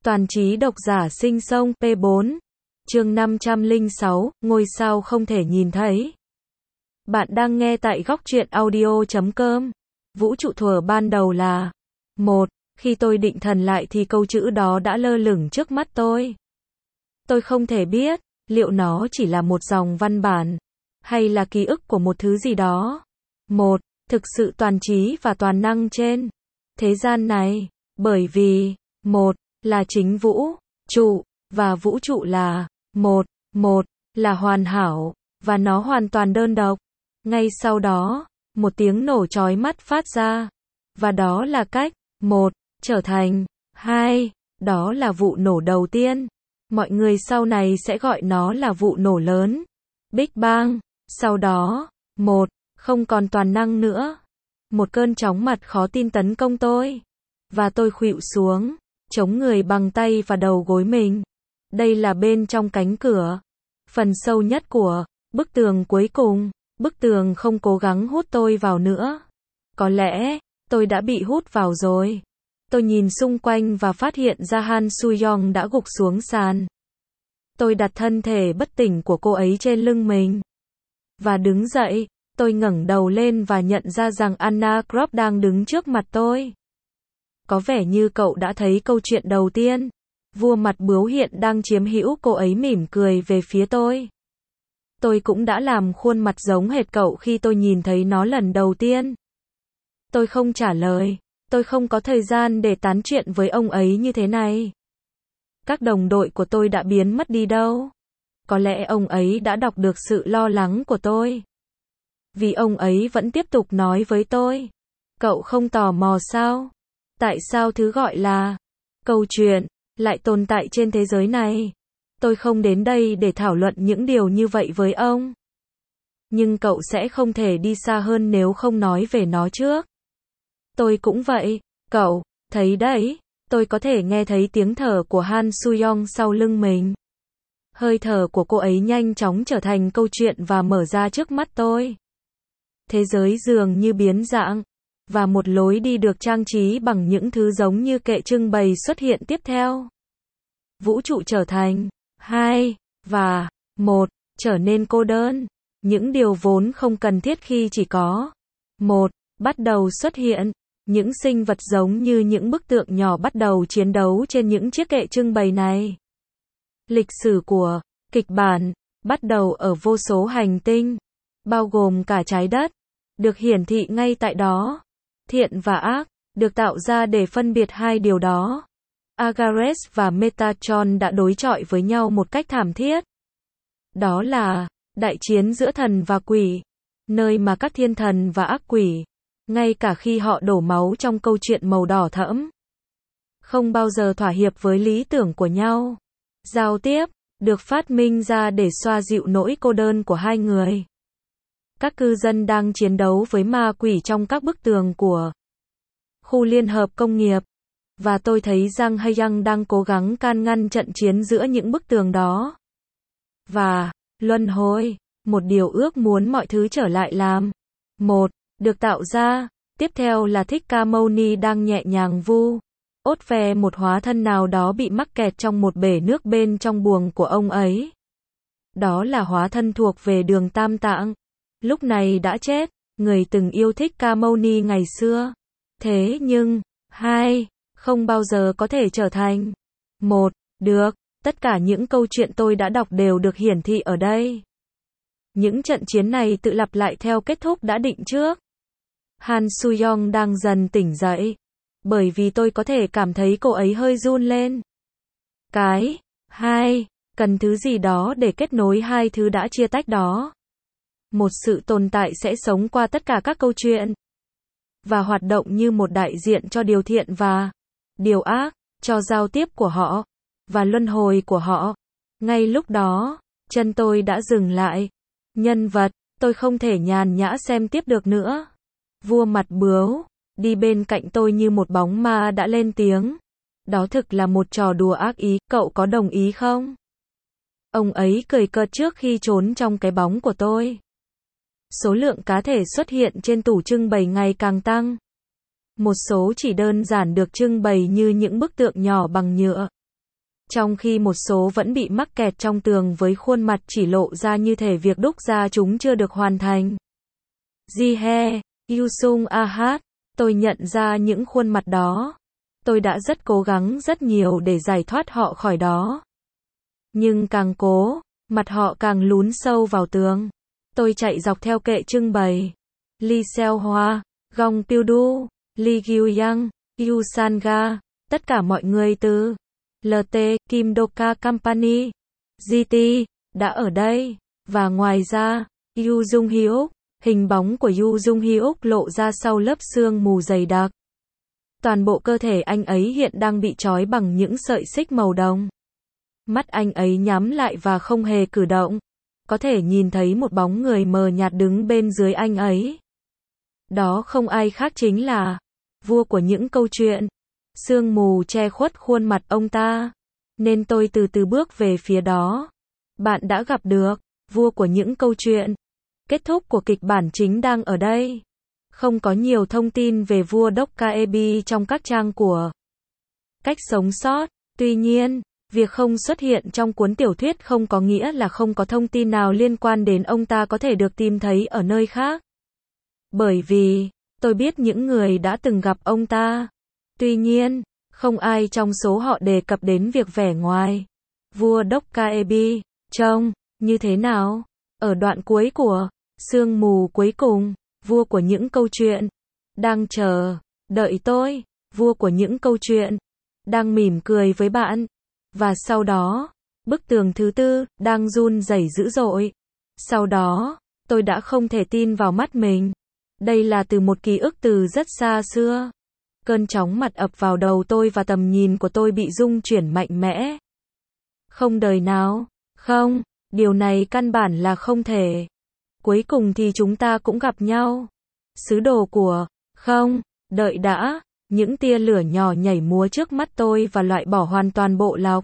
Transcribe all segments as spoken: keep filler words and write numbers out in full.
Toàn trí độc giả sinh sông P bốn. Chương năm trăm lẻ sáu, ngôi sao không thể nhìn thấy. Bạn đang nghe tại góc truyện audio chấm com. Vũ trụ thuở ban đầu là một. Khi tôi định thần lại thì câu chữ đó đã lơ lửng trước mắt tôi. Tôi không thể biết liệu nó chỉ là một dòng văn bản hay là ký ức của một thứ gì đó. Một. Thực sự toàn trí và toàn năng trên thế gian này, bởi vì một là chính vũ trụ và vũ trụ là một, một là hoàn hảo và nó hoàn toàn đơn độc. Ngay sau đó, một tiếng nổ chói mắt phát ra, và đó là cách một trở thành hai, đó là vụ nổ đầu tiên. Mọi người sau này sẽ gọi nó là vụ nổ lớn, Big Bang. Sau đó, một không còn toàn năng nữa. Một cơn chóng mặt khó tin tấn công tôi, và tôi khuỵu xuống, chống người bằng tay và đầu gối mình. Đây là bên trong cánh cửa, phần sâu nhất của bức tường cuối cùng. Bức tường không cố gắng hút tôi vào nữa. Có lẽ tôi đã bị hút vào rồi. Tôi nhìn xung quanh và phát hiện ra Han Soo-young đã gục xuống sàn. Tôi đặt thân thể bất tỉnh của cô ấy trên lưng mình và đứng dậy. Tôi ngẩng đầu lên và nhận ra rằng Anna Krop đang đứng trước mặt tôi. Có vẻ như cậu đã thấy câu chuyện đầu tiên. Vua mặt bướu hiện đang chiếm hữu cô ấy mỉm cười về phía tôi. Tôi cũng đã làm khuôn mặt giống hệt cậu khi tôi nhìn thấy nó lần đầu tiên. Tôi không trả lời. Tôi không có thời gian để tán chuyện với ông ấy như thế này. Các đồng đội của tôi đã biến mất đi đâu? Có lẽ ông ấy đã đọc được sự lo lắng của tôi. Vì ông ấy vẫn tiếp tục nói với tôi. Cậu không tò mò sao? Tại sao thứ gọi là câu chuyện lại tồn tại trên thế giới này? Tôi không đến đây để thảo luận những điều như vậy với ông. Nhưng cậu sẽ không thể đi xa hơn nếu không nói về nó trước. Tôi cũng vậy. Cậu thấy đấy, tôi có thể nghe thấy tiếng thở của Han Soo-young sau lưng mình. Hơi thở của cô ấy nhanh chóng trở thành câu chuyện và mở ra trước mắt tôi. Thế giới dường như biến dạng, và một lối đi được trang trí bằng những thứ giống như kệ trưng bày xuất hiện tiếp theo. Vũ trụ trở thành hai, và một, trở nên cô đơn. Những điều vốn không cần thiết khi chỉ có một, bắt đầu xuất hiện. Những sinh vật giống như những bức tượng nhỏ bắt đầu chiến đấu trên những chiếc kệ trưng bày này. Lịch sử của kịch bản bắt đầu ở vô số hành tinh, bao gồm cả trái đất, được hiển thị ngay tại đó. Thiện và ác được tạo ra để phân biệt hai điều đó. Agares và Metatron đã đối chọi với nhau một cách thảm thiết. Đó là đại chiến giữa thần và quỷ, nơi mà các thiên thần và ác quỷ, ngay cả khi họ đổ máu trong câu chuyện màu đỏ thẫm, không bao giờ thỏa hiệp với lý tưởng của nhau. Giao tiếp được phát minh ra để xoa dịu nỗi cô đơn của hai người. Các cư dân đang chiến đấu với ma quỷ trong các bức tường của khu liên hợp công nghiệp. Và tôi thấy Jang Hae-young đang cố gắng can ngăn trận chiến giữa những bức tường đó. Và luân hồi, một điều ước muốn mọi thứ trở lại làm một, được tạo ra. Tiếp theo là Thích Ca Mâu Ni đang nhẹ nhàng vu ốt ve một hóa thân nào đó bị mắc kẹt trong một bể nước bên trong buồng của ông ấy. Đó là hóa thân thuộc về đường Tam Tạng, lúc này đã chết, người từng yêu Thích Ca Mâu Ni ngày xưa. Thế nhưng, hai, không bao giờ có thể trở thành một, được. Tất cả những câu chuyện tôi đã đọc đều được hiển thị ở đây. Những trận chiến này tự lặp lại theo kết thúc đã định trước. Han Soo-young đang dần tỉnh dậy, bởi vì tôi có thể cảm thấy cô ấy hơi run lên. Cái hai, cần thứ gì đó để kết nối hai thứ đã chia tách đó. Một sự tồn tại sẽ sống qua tất cả các câu chuyện và hoạt động như một đại diện cho điều thiện và điều ác, cho giao tiếp của họ và luân hồi của họ. Ngay lúc đó, chân tôi đã dừng lại. Nhân vật, tôi không thể nhàn nhã xem tiếp được nữa. Vua mặt bướu đi bên cạnh tôi như một bóng ma đã lên tiếng. Đó thực là một trò đùa ác ý, cậu có đồng ý không? Ông ấy cười cợt trước khi trốn trong cái bóng của tôi. Số lượng cá thể xuất hiện trên tủ trưng bày ngày càng tăng. Một số chỉ đơn giản được trưng bày như những bức tượng nhỏ bằng nhựa. Trong khi một số vẫn bị mắc kẹt trong tường với khuôn mặt chỉ lộ ra như thể việc đúc ra chúng chưa được hoàn thành. Jihe, Yusung Ahat, tôi nhận ra những khuôn mặt đó. Tôi đã rất cố gắng rất nhiều để giải thoát họ khỏi đó. Nhưng càng cố, mặt họ càng lún sâu vào tường. Tôi chạy dọc theo kệ trưng bày. Lee Seo Hoa, Gong Pyu-du, Lee Gyu-yang, Yu San-ga, tất cả mọi người từ lờ tê, Kim Doka Company, giê tê, đã ở đây. Và ngoài ra, Yu Jung-hyuk, hình bóng của Yu Jung-hyuk lộ ra sau lớp sương mù dày đặc. Toàn bộ cơ thể anh ấy hiện đang bị trói bằng những sợi xích màu đồng. Mắt anh ấy nhắm lại và không hề cử động. Có thể nhìn thấy một bóng người mờ nhạt đứng bên dưới anh ấy. Đó không ai khác chính là vua của những câu chuyện. Sương mù che khuất khuôn mặt ông ta, nên tôi từ từ bước về phía đó. Bạn đã gặp được vua của những câu chuyện. Kết thúc của kịch bản chính đang ở đây. Không có nhiều thông tin về vua Dokkaebi trong các trang của Cách sống sót. Tuy nhiên, việc không xuất hiện trong cuốn tiểu thuyết không có nghĩa là không có thông tin nào liên quan đến ông ta có thể được tìm thấy ở nơi khác. Bởi vì, tôi biết những người đã từng gặp ông ta. Tuy nhiên, không ai trong số họ đề cập đến việc vẻ ngoài vua Dokkaebi trông như thế nào. Ở đoạn cuối của Sương mù cuối cùng, vua của những câu chuyện đang chờ đợi tôi, vua của những câu chuyện đang mỉm cười với bạn. Và sau đó, bức tường thứ tư đang run rẩy dữ dội. Sau đó, tôi đã không thể tin vào mắt mình. Đây là từ một ký ức từ rất xa xưa. Cơn chóng mặt ập vào đầu tôi và tầm nhìn của tôi bị rung chuyển mạnh mẽ. Không đời nào, không, điều này căn bản là không thể. Cuối cùng thì chúng ta cũng gặp nhau. Sứ đồ của, không, đợi đã, những tia lửa nhỏ nhảy múa trước mắt tôi và loại bỏ hoàn toàn bộ lọc.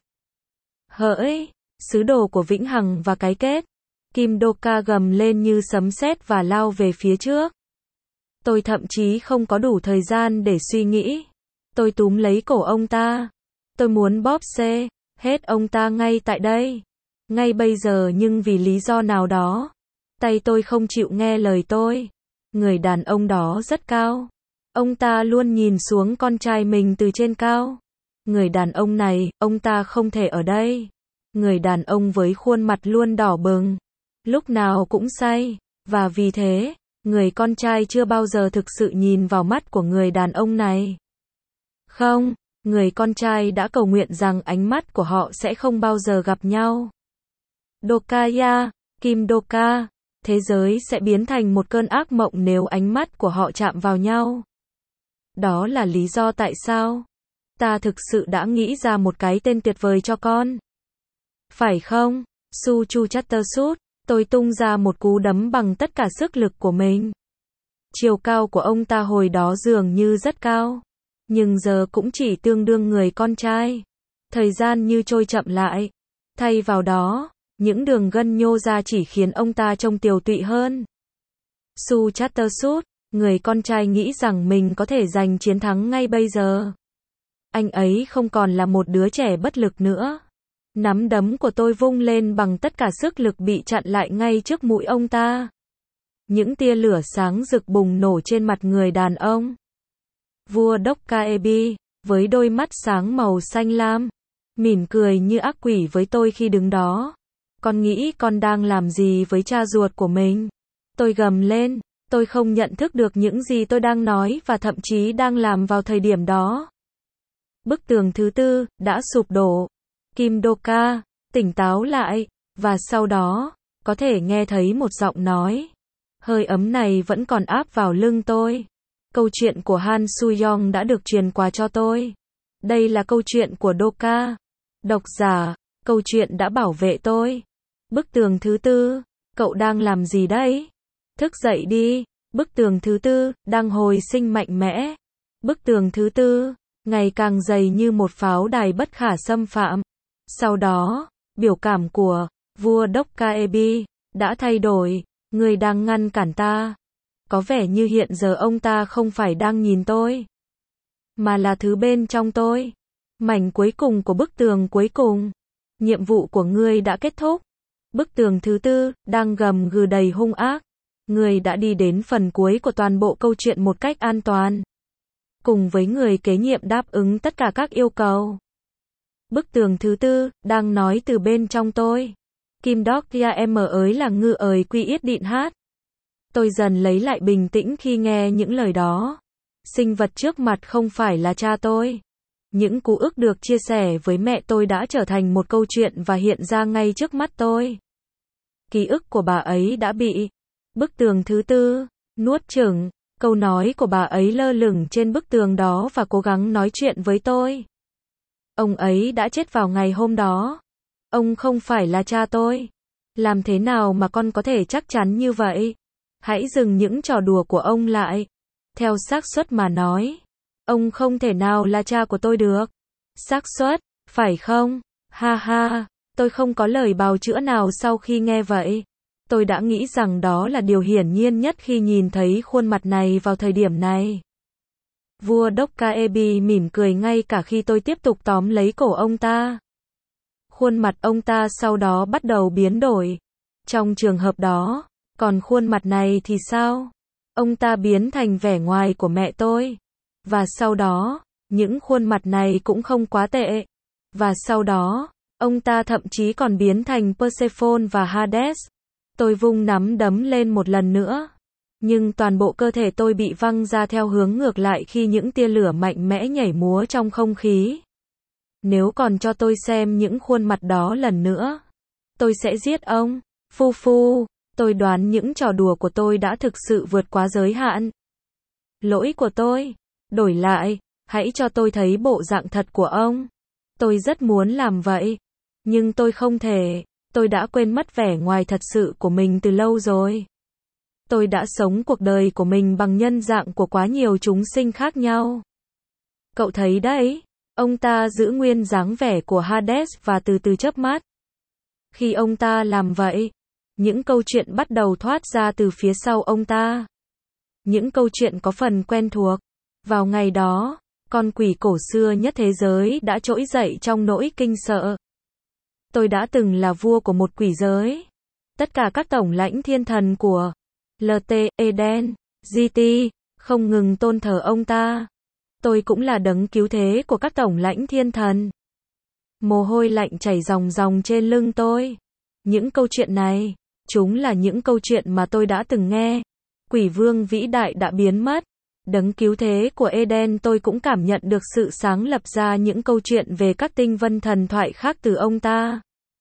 Hỡi, sứ đồ của vĩnh hằng và cái kết. Kim Doka gầm lên như sấm sét và lao về phía trước. Tôi thậm chí không có đủ thời gian để suy nghĩ. Tôi túm lấy cổ ông ta. Tôi muốn bóp xê hết ông ta ngay tại đây. Ngay bây giờ, nhưng vì lý do nào đó, tay tôi không chịu nghe lời tôi. Người đàn ông đó rất cao. Ông ta luôn nhìn xuống con trai mình từ trên cao. Người đàn ông này, ông ta không thể ở đây. Người đàn ông với khuôn mặt luôn đỏ bừng. Lúc nào cũng say. Và vì thế, người con trai chưa bao giờ thực sự nhìn vào mắt của người đàn ông này. Không, người con trai đã cầu nguyện rằng ánh mắt của họ sẽ không bao giờ gặp nhau. Dokaya, Kim Doka, thế giới sẽ biến thành một cơn ác mộng nếu ánh mắt của họ chạm vào nhau. Đó là lý do tại sao ta thực sự đã nghĩ ra một cái tên tuyệt vời cho con. Phải không? Suchu Chattersut, tôi tung ra một cú đấm bằng tất cả sức lực của mình. Chiều cao của ông ta hồi đó dường như rất cao, nhưng giờ cũng chỉ tương đương người con trai. Thời gian như trôi chậm lại. Thay vào đó, những đường gân nhô ra chỉ khiến ông ta trông tiều tụy hơn. Su Chattersut, người con trai nghĩ rằng mình có thể giành chiến thắng ngay bây giờ. Anh ấy không còn là một đứa trẻ bất lực nữa. Nắm đấm của tôi vung lên bằng tất cả sức lực bị chặn lại ngay trước mũi ông ta. Những tia lửa sáng rực bùng nổ trên mặt người đàn ông. Vua Dokkaebi, với đôi mắt sáng màu xanh lam, mỉm cười như ác quỷ với tôi khi đứng đó. Con nghĩ con đang làm gì với cha ruột của mình? Tôi gầm lên, tôi không nhận thức được những gì tôi đang nói và thậm chí đang làm vào thời điểm đó. Bức tường thứ tư đã sụp đổ. Kim Doka tỉnh táo lại, và sau đó, có thể nghe thấy một giọng nói. Hơi ấm này vẫn còn áp vào lưng tôi. Câu chuyện của Han Soo-young đã được truyền qua cho tôi. Đây là câu chuyện của Doka. Độc giả, câu chuyện đã bảo vệ tôi. Bức tường thứ tư, cậu đang làm gì đấy? Thức dậy đi. Bức tường thứ tư đang hồi sinh mạnh mẽ. Bức tường thứ tư ngày càng dày như một pháo đài bất khả xâm phạm. Sau đó, biểu cảm của vua Dokkaebi đã thay đổi. Người đang ngăn cản ta. Có vẻ như hiện giờ ông ta không phải đang nhìn tôi, mà là thứ bên trong tôi. Mảnh cuối cùng của bức tường cuối cùng. Nhiệm vụ của ngươi đã kết thúc. Bức tường thứ tư, đang gầm gừ đầy hung ác. Ngươi đã đi đến phần cuối của toàn bộ câu chuyện một cách an toàn. Cùng với người kế nhiệm đáp ứng tất cả các yêu cầu. Bức tường thứ tư, đang nói từ bên trong tôi. Kim Đốc Kia em ới là ngư ới quy yết địn hát. Tôi dần lấy lại bình tĩnh khi nghe những lời đó. Sinh vật trước mặt không phải là cha tôi. Những ký ức được chia sẻ với mẹ tôi đã trở thành một câu chuyện và hiện ra ngay trước mắt tôi. Ký ức của bà ấy đã bị bức tường thứ tư nuốt chửng. Câu nói của bà ấy lơ lửng trên bức tường đó và cố gắng nói chuyện với tôi. Ông ấy đã chết vào ngày hôm đó. Ông không phải là cha tôi. Làm thế nào mà con có thể chắc chắn như vậy? Hãy dừng những trò đùa của ông lại. Theo xác suất mà nói, ông không thể nào là cha của tôi được. Xác suất, phải không? Ha ha, tôi không có lời bào chữa nào sau khi nghe vậy. Tôi đã nghĩ rằng đó là điều hiển nhiên nhất khi nhìn thấy khuôn mặt này vào thời điểm này. Vua Dokkaebi mỉm cười ngay cả khi tôi tiếp tục tóm lấy cổ ông ta. Khuôn mặt ông ta sau đó bắt đầu biến đổi. Trong trường hợp đó, còn khuôn mặt này thì sao? Ông ta biến thành vẻ ngoài của mẹ tôi. Và sau đó, những khuôn mặt này cũng không quá tệ. Và sau đó, ông ta thậm chí còn biến thành Persephone và Hades. Tôi vung nắm đấm lên một lần nữa. Nhưng toàn bộ cơ thể tôi bị văng ra theo hướng ngược lại khi những tia lửa mạnh mẽ nhảy múa trong không khí. Nếu còn cho tôi xem những khuôn mặt đó lần nữa, tôi sẽ giết ông. Phu phu, tôi đoán những trò đùa của tôi đã thực sự vượt quá giới hạn. Lỗi của tôi. Đổi lại, hãy cho tôi thấy bộ dạng thật của ông. Tôi rất muốn làm vậy. Nhưng tôi không thể. Tôi đã quên mất vẻ ngoài thật sự của mình từ lâu rồi. Tôi đã sống cuộc đời của mình bằng nhân dạng của quá nhiều chúng sinh khác nhau. Cậu thấy đấy, ông ta giữ nguyên dáng vẻ của Hades và từ từ chớp mắt. Khi ông ta làm vậy, những câu chuyện bắt đầu thoát ra từ phía sau ông ta. Những câu chuyện có phần quen thuộc. Vào ngày đó, con quỷ cổ xưa nhất thế giới đã trỗi dậy trong nỗi kinh sợ. Tôi đã từng là vua của một quỷ giới. Tất cả các tổng lãnh thiên thần của lờ tê, Eden, giê tê, không ngừng tôn thờ ông ta. Tôi cũng là đấng cứu thế của các tổng lãnh thiên thần. Mồ hôi lạnh chảy ròng ròng trên lưng tôi. Những câu chuyện này, chúng là những câu chuyện mà tôi đã từng nghe. Quỷ vương vĩ đại đã biến mất. Đấng cứu thế của Eden, tôi cũng cảm nhận được sự sáng lập ra những câu chuyện về các tinh vân thần thoại khác từ ông ta.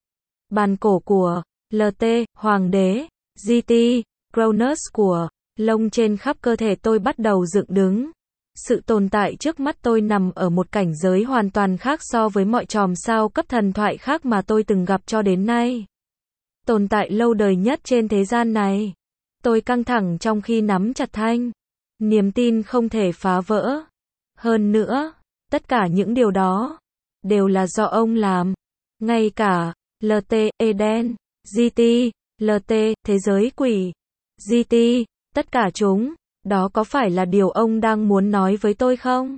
Bàn cổ của lờ tê, hoàng đế, giê tê, Cronus của lông trên khắp cơ thể tôi bắt đầu dựng đứng. Sự tồn tại trước mắt tôi nằm ở một cảnh giới hoàn toàn khác so với mọi chòm sao cấp thần thoại khác mà tôi từng gặp cho đến nay. Tồn tại lâu đời nhất trên thế gian này. Tôi căng thẳng trong khi nắm chặt thanh. Niềm tin không thể phá vỡ. Hơn nữa, tất cả những điều đó đều là do ông làm. Ngay cả lờ tê, Eden, giê tê, lờ tê, thế giới quỷ, giê tê, tất cả chúng, đó có phải là điều ông đang muốn nói với tôi không?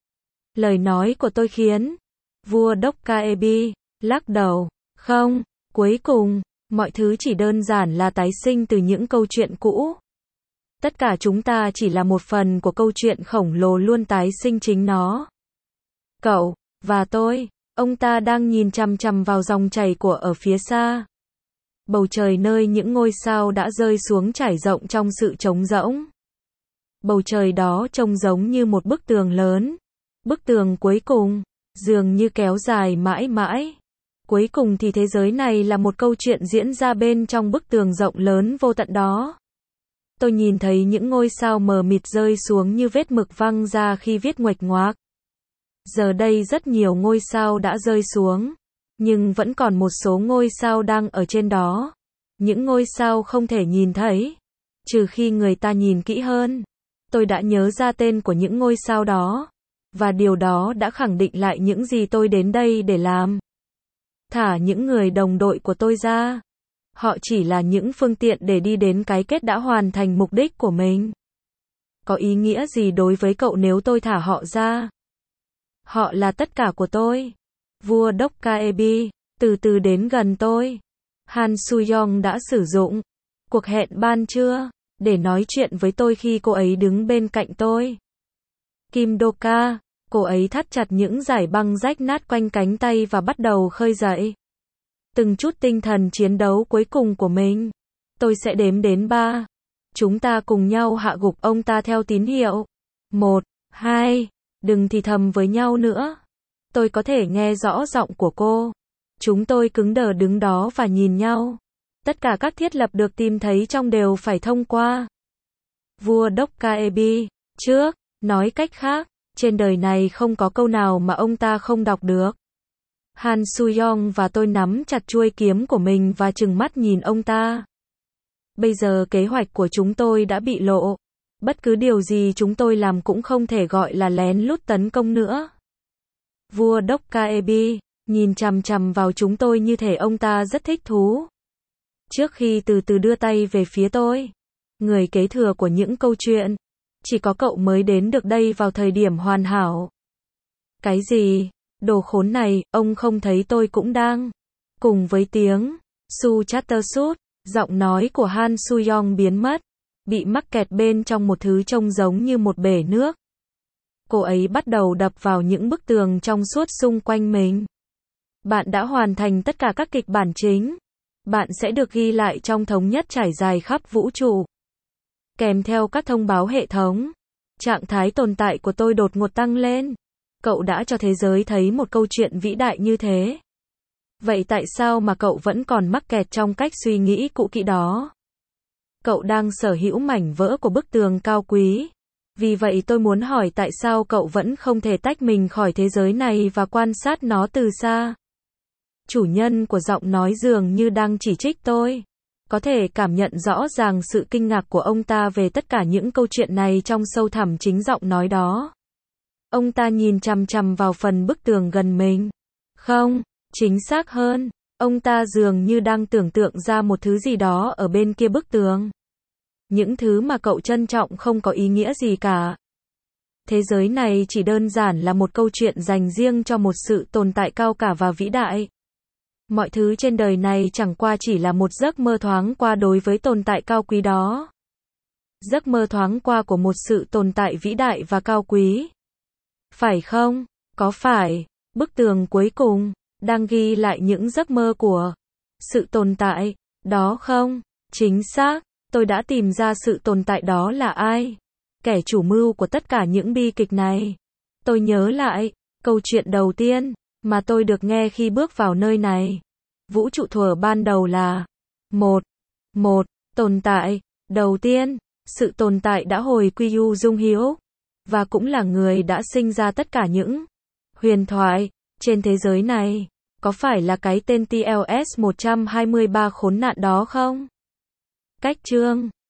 Lời nói của tôi khiến vua Dokkaebi lắc đầu. Không, cuối cùng, mọi thứ chỉ đơn giản là tái sinh từ những câu chuyện cũ. Tất cả chúng ta chỉ là một phần của câu chuyện khổng lồ luôn tái sinh chính nó. Cậu, và tôi, ông ta đang nhìn chằm chằm vào dòng chảy của ở phía xa. Bầu trời nơi những ngôi sao đã rơi xuống trải rộng trong sự trống rỗng. Bầu trời đó trông giống như một bức tường lớn. Bức tường cuối cùng, dường như kéo dài mãi mãi. Cuối cùng thì thế giới này là một câu chuyện diễn ra bên trong bức tường rộng lớn vô tận đó. Tôi nhìn thấy những ngôi sao mờ mịt rơi xuống như vết mực văng ra khi viết nguệch ngoạc. Giờ đây rất nhiều ngôi sao đã rơi xuống, nhưng vẫn còn một số ngôi sao đang ở trên đó. Những ngôi sao không thể nhìn thấy, trừ khi người ta nhìn kỹ hơn. Tôi đã nhớ ra tên của những ngôi sao đó, và điều đó đã khẳng định lại những gì tôi đến đây để làm. Thả những người đồng đội của tôi ra. Họ chỉ là những phương tiện để đi đến cái kết đã hoàn thành mục đích của mình. Có ý nghĩa gì đối với cậu nếu tôi thả họ ra? Họ là tất cả của tôi. Vua Dokkaebi, từ từ đến gần tôi. Han Soo-young đã sử dụng cuộc hẹn ban trưa để nói chuyện với tôi khi cô ấy đứng bên cạnh tôi. Kim Do-ka, cô ấy thắt chặt những dải băng rách nát quanh cánh tay và bắt đầu khơi dậy từng chút tinh thần chiến đấu cuối cùng của mình. Tôi sẽ đếm đến ba. Chúng ta cùng nhau hạ gục ông ta theo tín hiệu. Một, hai, đừng thì thầm với nhau nữa. Tôi có thể nghe rõ giọng của cô. Chúng tôi cứng đờ đứng đó và nhìn nhau. Tất cả các thiết lập được tìm thấy trong đều phải thông qua vua Dokkaebi trước. Nói cách khác, trên đời này không có câu nào mà ông ta không đọc được. Han Soo-young và tôi nắm chặt chuôi kiếm của mình và trừng mắt nhìn ông ta. Bây giờ kế hoạch của chúng tôi đã bị lộ. Bất cứ điều gì chúng tôi làm cũng không thể gọi là lén lút tấn công nữa. Vua Dokkaebi nhìn chằm chằm vào chúng tôi như thể ông ta rất thích thú. Trước khi từ từ đưa tay về phía tôi, người kế thừa của những câu chuyện, chỉ có cậu mới đến được đây vào thời điểm hoàn hảo. Cái gì? Đồ khốn này, ông không thấy tôi cũng đang. Cùng với tiếng Su Chattersut, giọng nói của Han Soo-young biến mất, bị mắc kẹt bên trong một thứ trông giống như một bể nước. Cô ấy bắt đầu đập vào những bức tường trong suốt xung quanh mình. Bạn đã hoàn thành tất cả các kịch bản chính. Bạn sẽ được ghi lại trong thống nhất trải dài khắp vũ trụ. Kèm theo các thông báo hệ thống. Trạng thái tồn tại của tôi đột ngột tăng lên. Cậu đã cho thế giới thấy một câu chuyện vĩ đại như thế. Vậy tại sao mà cậu vẫn còn mắc kẹt trong cách suy nghĩ cũ kỹ đó? Cậu đang sở hữu mảnh vỡ của bức tường cao quý. Vì vậy tôi muốn hỏi tại sao cậu vẫn không thể tách mình khỏi thế giới này và quan sát nó từ xa. Chủ nhân của giọng nói dường như đang chỉ trích tôi. Có thể cảm nhận rõ ràng sự kinh ngạc của ông ta về tất cả những câu chuyện này trong sâu thẳm chính giọng nói đó. Ông ta nhìn chằm chằm vào phần bức tường gần mình. Không, chính xác hơn, ông ta dường như đang tưởng tượng ra một thứ gì đó ở bên kia bức tường. Những thứ mà cậu trân trọng không có ý nghĩa gì cả. Thế giới này chỉ đơn giản là một câu chuyện dành riêng cho một sự tồn tại cao cả và vĩ đại. Mọi thứ trên đời này chẳng qua chỉ là một giấc mơ thoáng qua đối với tồn tại cao quý đó. Giấc mơ thoáng qua của một sự tồn tại vĩ đại và cao quý. Phải không? Có phải, bức tường cuối cùng, đang ghi lại những giấc mơ của sự tồn tại, đó không? Chính xác, tôi đã tìm ra sự tồn tại đó là ai? Kẻ chủ mưu của tất cả những bi kịch này. Tôi nhớ lại, câu chuyện đầu tiên mà tôi được nghe khi bước vào nơi này. Vũ trụ thuở ban đầu là một, một, tồn tại, đầu tiên, sự tồn tại đã hồi quy Yu Dung Hiếu, và cũng là người đã sinh ra tất cả những huyền thoại trên thế giới này. Có phải là cái tên T L S một trăm hai mươi ba khốn nạn đó không? Cách chương